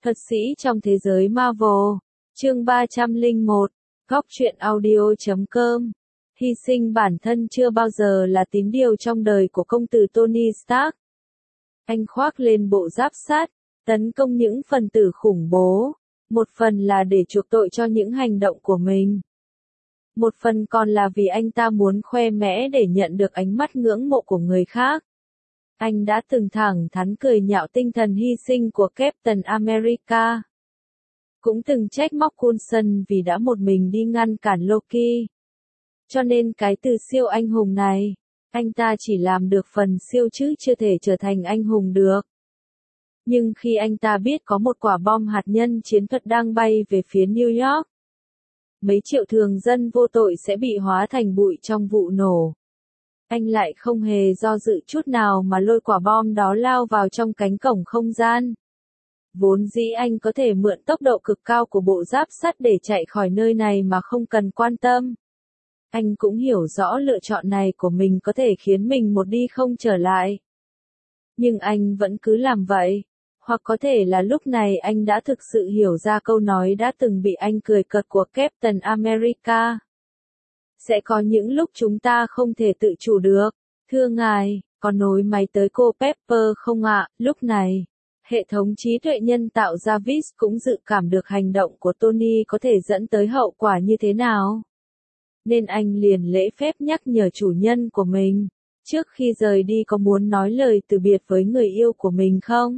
Thuật sĩ trong thế giới Marvel, chương 301, góc truyện audio.com. Hy sinh bản thân chưa bao giờ là tín điều trong đời của công tử Tony Stark. Anh khoác lên bộ giáp sắt, tấn công những phần tử khủng bố, một phần là để chuộc tội cho những hành động của mình. Một phần còn là vì anh ta muốn khoe mẽ để nhận được ánh mắt ngưỡng mộ của người khác. Anh đã từng thẳng thắn cười nhạo tinh thần hy sinh của Captain America. Cũng từng trách móc Coulson vì đã một mình đi ngăn cản Loki. Cho nên cái từ siêu anh hùng này, anh ta chỉ làm được phần siêu chứ chưa thể trở thành anh hùng được. Nhưng khi anh ta biết có một quả bom hạt nhân chiến thuật đang bay về phía New York, mấy triệu thường dân vô tội sẽ bị hóa thành bụi trong vụ nổ, anh lại không hề do dự chút nào mà lôi quả bom đó lao vào trong cánh cổng không gian. Vốn dĩ anh có thể mượn tốc độ cực cao của bộ giáp sắt để chạy khỏi nơi này mà không cần quan tâm. Anh cũng hiểu rõ lựa chọn này của mình có thể khiến mình một đi không trở lại. Nhưng anh vẫn cứ làm vậy. Hoặc có thể là lúc này anh đã thực sự hiểu ra câu nói đã từng bị anh cười cợt của Captain America. Sẽ có những lúc chúng ta không thể tự chủ được. Thưa ngài, có nối máy tới cô Pepper không ạ? Lúc này, hệ thống trí tuệ nhân tạo Jarvis cũng dự cảm được hành động của Tony có thể dẫn tới hậu quả như thế nào. Nên anh liền lễ phép nhắc nhở chủ nhân của mình, trước khi rời đi có muốn nói lời từ biệt với người yêu của mình không?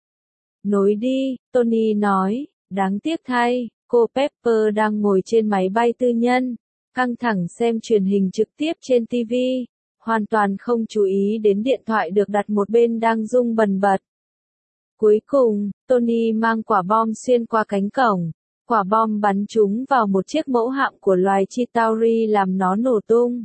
Nối đi, Tony nói, đáng tiếc thay, cô Pepper đang ngồi trên máy bay tư nhân, căng thẳng xem truyền hình trực tiếp trên TV, hoàn toàn không chú ý đến điện thoại được đặt một bên đang rung bần bật. Cuối cùng, Tony mang quả bom xuyên qua cánh cổng, quả bom bắn trúng vào một chiếc mẫu hạm của loài Chitauri làm nó nổ tung.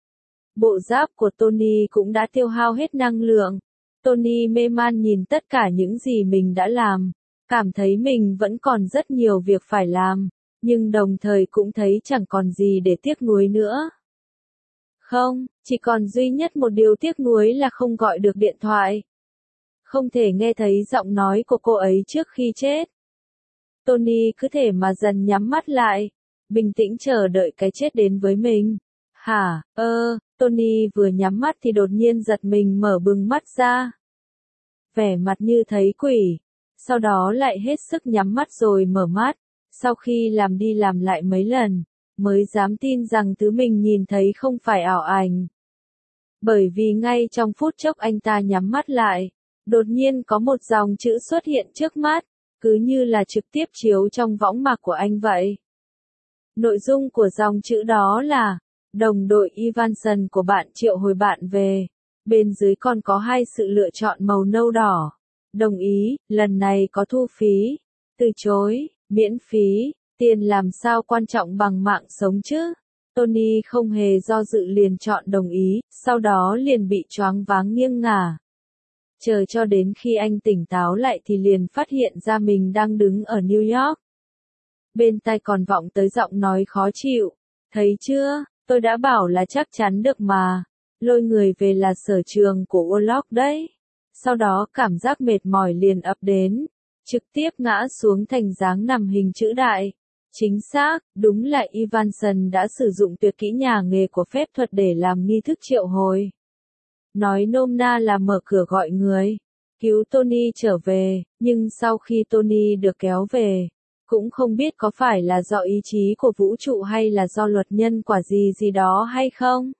Bộ giáp của Tony cũng đã tiêu hao hết năng lượng. Tony mê man nhìn tất cả những gì mình đã làm, cảm thấy mình vẫn còn rất nhiều việc phải làm, nhưng đồng thời cũng thấy chẳng còn gì để tiếc nuối nữa. Không, chỉ còn duy nhất một điều tiếc nuối là không gọi được điện thoại. Không thể nghe thấy giọng nói của cô ấy trước khi chết. Tony cứ thể mà dần nhắm mắt lại, bình tĩnh chờ đợi cái chết đến với mình. Hả, Tony vừa nhắm mắt thì đột nhiên giật mình mở bừng mắt ra. Vẻ mặt như thấy quỷ, sau đó lại hết sức nhắm mắt rồi mở mắt, sau khi làm đi làm lại mấy lần, mới dám tin rằng thứ mình nhìn thấy không phải ảo ảnh. Bởi vì ngay trong phút chốc anh ta nhắm mắt lại, đột nhiên có một dòng chữ xuất hiện trước mắt, cứ như là trực tiếp chiếu trong võng mạc của anh vậy. Nội dung của dòng chữ đó là, đồng đội Evanson của bạn triệu hồi bạn về. Bên dưới còn có hai sự lựa chọn màu nâu đỏ. Đồng ý, lần này có thu phí. Từ chối, miễn phí, tiền làm sao quan trọng bằng mạng sống chứ. Tony không hề do dự liền chọn đồng ý, sau đó liền bị choáng váng nghiêng ngả. Chờ cho đến khi anh tỉnh táo lại thì liền phát hiện ra mình đang đứng ở New York. Bên tai còn vọng tới giọng nói khó chịu. Thấy chưa, tôi đã bảo là chắc chắn được mà. Lôi người về là sở trường của Warlock đấy. Sau đó cảm giác mệt mỏi liền ập đến, trực tiếp ngã xuống thành dáng nằm hình chữ đại. Chính xác, đúng là Evanson đã sử dụng tuyệt kỹ nhà nghề của phép thuật để làm nghi thức triệu hồi. Nói nôm na là mở cửa gọi người, cứu Tony trở về, nhưng sau khi Tony được kéo về, cũng không biết có phải là do ý chí của vũ trụ hay là do luật nhân quả gì đó hay không.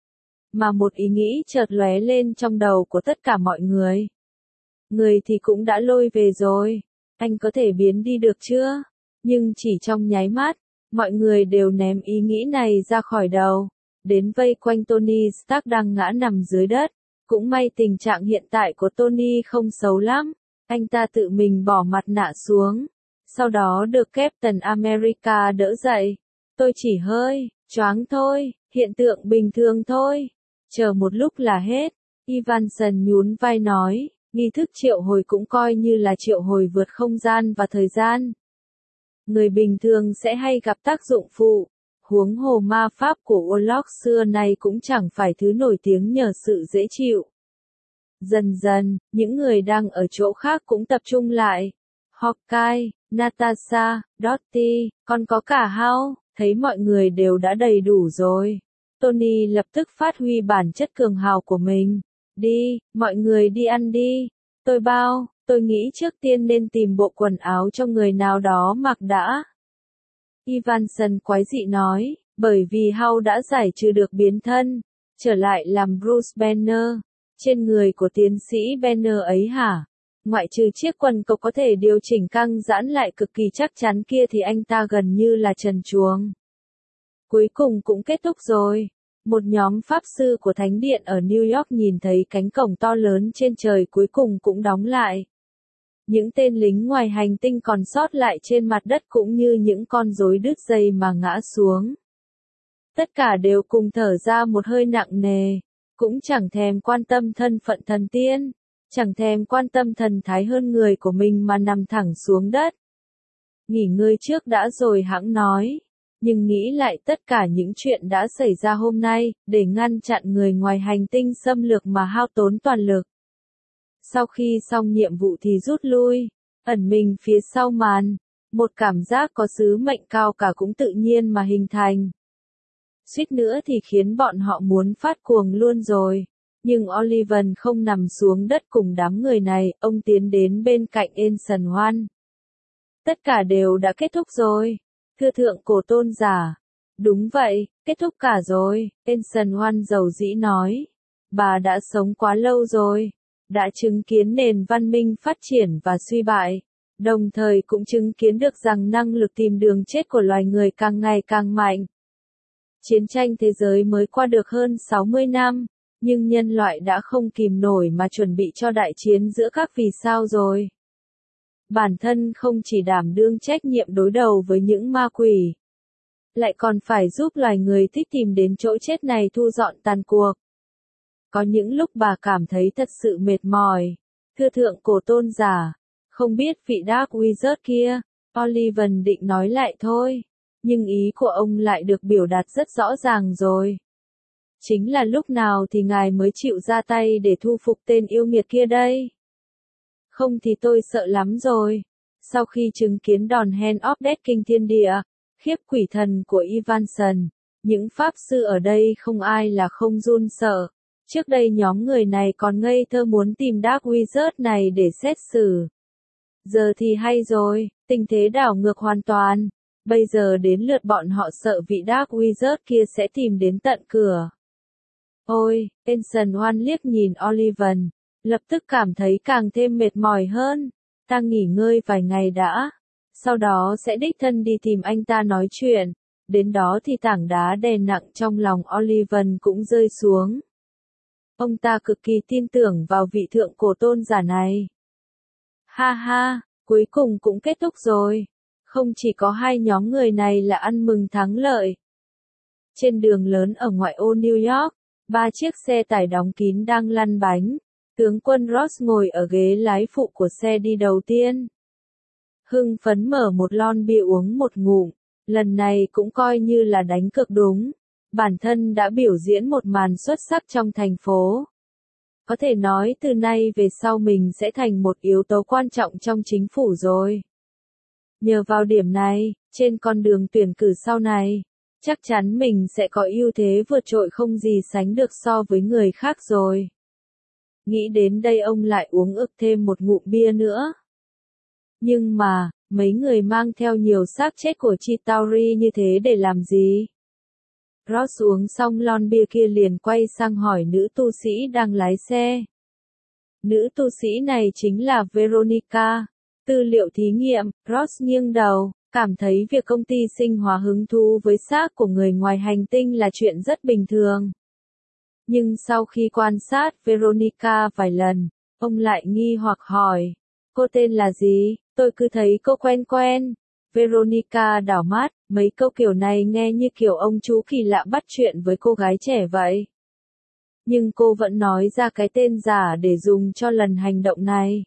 Mà một ý nghĩ chợt lóe lên trong đầu của tất cả mọi người. Người thì cũng đã lôi về rồi, anh có thể biến đi được chưa? Nhưng chỉ trong nháy mắt, mọi người đều ném ý nghĩ này ra khỏi đầu, đến vây quanh Tony Stark đang ngã nằm dưới đất. Cũng may tình trạng hiện tại của Tony không xấu lắm, anh ta tự mình bỏ mặt nạ xuống, sau đó được Captain America đỡ dậy. Tôi chỉ hơi choáng thôi, hiện tượng bình thường thôi. Chờ một lúc là hết. Evanson nhún vai nói, nghi thức triệu hồi cũng coi như là triệu hồi vượt không gian và thời gian. Người bình thường sẽ hay gặp tác dụng phụ. Huống hồ ma pháp của Warlock xưa nay cũng chẳng phải thứ nổi tiếng nhờ sự dễ chịu. Dần dần, những người đang ở chỗ khác cũng tập trung lại. Hawkeye, Natasha, Dottie, còn có cả Hal, thấy mọi người đều đã đầy đủ rồi. Tony lập tức phát huy bản chất cường hào của mình. Đi, mọi người đi ăn đi. Tôi nghĩ trước tiên nên tìm bộ quần áo cho người nào đó mặc đã. Evanson quái dị nói, bởi vì Hal đã giải trừ được biến thân, trở lại làm Bruce Banner. Trên người của tiến sĩ Banner ấy hả? Ngoại trừ chiếc quần cộc có thể điều chỉnh căng giãn lại cực kỳ chắc chắn kia thì anh ta gần như là trần truồng. Cuối cùng cũng kết thúc rồi. Một nhóm pháp sư của Thánh Điện ở New York nhìn thấy cánh cổng to lớn trên trời cuối cùng cũng đóng lại. Những tên lính ngoài hành tinh còn sót lại trên mặt đất cũng như những con rối đứt dây mà ngã xuống. Tất cả đều cùng thở ra một hơi nặng nề, cũng chẳng thèm quan tâm thân phận thần tiên, chẳng thèm quan tâm thần thái hơn người của mình mà nằm thẳng xuống đất. Nghỉ ngơi trước đã rồi hãng nói, nhưng nghĩ lại tất cả những chuyện đã xảy ra hôm nay, để ngăn chặn người ngoài hành tinh xâm lược mà hao tốn toàn lực. Sau khi xong nhiệm vụ thì rút lui, ẩn mình phía sau màn, một cảm giác có sứ mệnh cao cả cũng tự nhiên mà hình thành. Suýt nữa thì khiến bọn họ muốn phát cuồng luôn rồi. Nhưng Oliver không nằm xuống đất cùng đám người này, ông tiến đến bên cạnh Ensign Hoan. Tất cả đều đã kết thúc rồi. Thưa thượng cổ tôn giả. Đúng vậy, kết thúc cả rồi, Ensign Hoan dầu dĩ nói. Bà đã sống quá lâu rồi, đã chứng kiến nền văn minh phát triển và suy bại, đồng thời cũng chứng kiến được rằng năng lực tìm đường chết của loài người càng ngày càng mạnh. Chiến tranh thế giới mới qua được hơn 60 năm, nhưng nhân loại đã không kìm nổi mà chuẩn bị cho đại chiến giữa các vì sao rồi. Bản thân không chỉ đảm đương trách nhiệm đối đầu với những ma quỷ, lại còn phải giúp loài người thích tìm đến chỗ chết này thu dọn tàn cuộc. Có những lúc bà cảm thấy thật sự mệt mỏi. Thưa thượng cổ tôn giả, không biết vị Dark Wizard kia, Oliver định nói lại thôi, nhưng ý của ông lại được biểu đạt rất rõ ràng rồi. Chính là lúc nào thì ngài mới chịu ra tay để thu phục tên yêu nghiệt kia đây? Không thì tôi sợ lắm rồi. Sau khi chứng kiến đòn Hand of Death kinh thiên địa, khiếp quỷ thần của Evanson, những pháp sư ở đây không ai là không run sợ. Trước đây nhóm người này còn ngây thơ muốn tìm Dark Wizard này để xét xử. Giờ thì hay rồi, tình thế đảo ngược hoàn toàn. Bây giờ đến lượt bọn họ sợ vị Dark Wizard kia sẽ tìm đến tận cửa. Ôi, Ensign Hoan liếc nhìn Oliver, lập tức cảm thấy càng thêm mệt mỏi hơn. Ta nghỉ ngơi vài ngày đã, sau đó sẽ đích thân đi tìm anh ta nói chuyện. Đến đó thì tảng đá đè nặng trong lòng Oliver cũng rơi xuống. Ông ta cực kỳ tin tưởng vào vị thượng cổ tôn giả này. Ha ha, cuối cùng cũng kết thúc rồi. Không chỉ có hai nhóm người này là ăn mừng thắng lợi. Trên đường lớn ở ngoại ô New York, 3 chiếc xe tải đóng kín đang lăn bánh. Tướng quân Ross ngồi ở ghế lái phụ của xe đi đầu tiên. Hưng phấn mở một lon bia uống một ngụm, lần này cũng coi như là đánh cược đúng. Bản thân đã biểu diễn một màn xuất sắc trong thành phố. Có thể nói từ nay về sau mình sẽ thành một yếu tố quan trọng trong chính phủ rồi. Nhờ vào điểm này, trên con đường tuyển cử sau này, chắc chắn mình sẽ có ưu thế vượt trội không gì sánh được so với người khác rồi. Nghĩ đến đây ông lại uống ực thêm một ngụm bia nữa. Nhưng mà, mấy người mang theo nhiều xác chết của Chitauri như thế để làm gì? Ross uống xong lon bia kia liền quay sang hỏi nữ tu sĩ đang lái xe. Nữ tu sĩ này chính là Veronica. Tư liệu thí nghiệm, Ross nghiêng đầu, cảm thấy việc công ty sinh hóa hứng thú với xác của người ngoài hành tinh là chuyện rất bình thường. Nhưng sau khi quan sát Veronica vài lần, ông lại nghi hoặc hỏi, cô tên là gì? Tôi cứ thấy cô quen quen. Veronica đảo mắt, mấy câu kiểu này nghe như kiểu ông chú kỳ lạ bắt chuyện với cô gái trẻ vậy. Nhưng cô vẫn nói ra cái tên giả để dùng cho lần hành động này.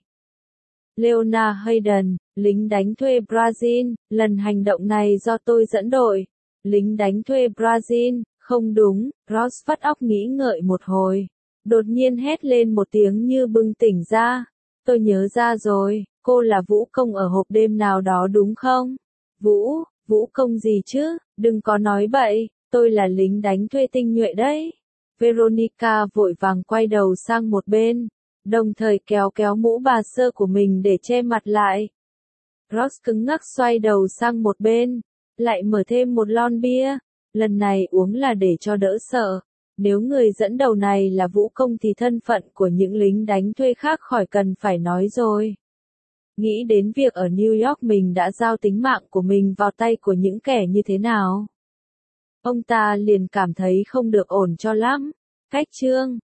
Leona Hayden, lính đánh thuê Brazil, lần hành động này do tôi dẫn đội. Lính đánh thuê Brazil, không đúng, Ross vắt óc nghĩ ngợi một hồi. Đột nhiên hét lên một tiếng như bừng tỉnh ra. Tôi nhớ ra rồi, Cô là vũ công ở hộp đêm nào đó đúng không? Vũ công gì chứ, đừng có nói bậy, tôi là lính đánh thuê tinh nhuệ đấy. Veronica vội vàng quay đầu sang một bên, đồng thời kéo kéo mũ bà sơ của mình để che mặt lại. Ross cứng ngắc xoay đầu sang một bên, lại mở thêm một lon bia, lần này uống là để cho đỡ sợ. Nếu người dẫn đầu này là vũ công thì thân phận của những lính đánh thuê khác khỏi cần phải nói rồi. Nghĩ đến việc ở New York mình đã giao tính mạng của mình vào tay của những kẻ như thế nào. Ông ta liền cảm thấy không được ổn cho lắm. Cách chương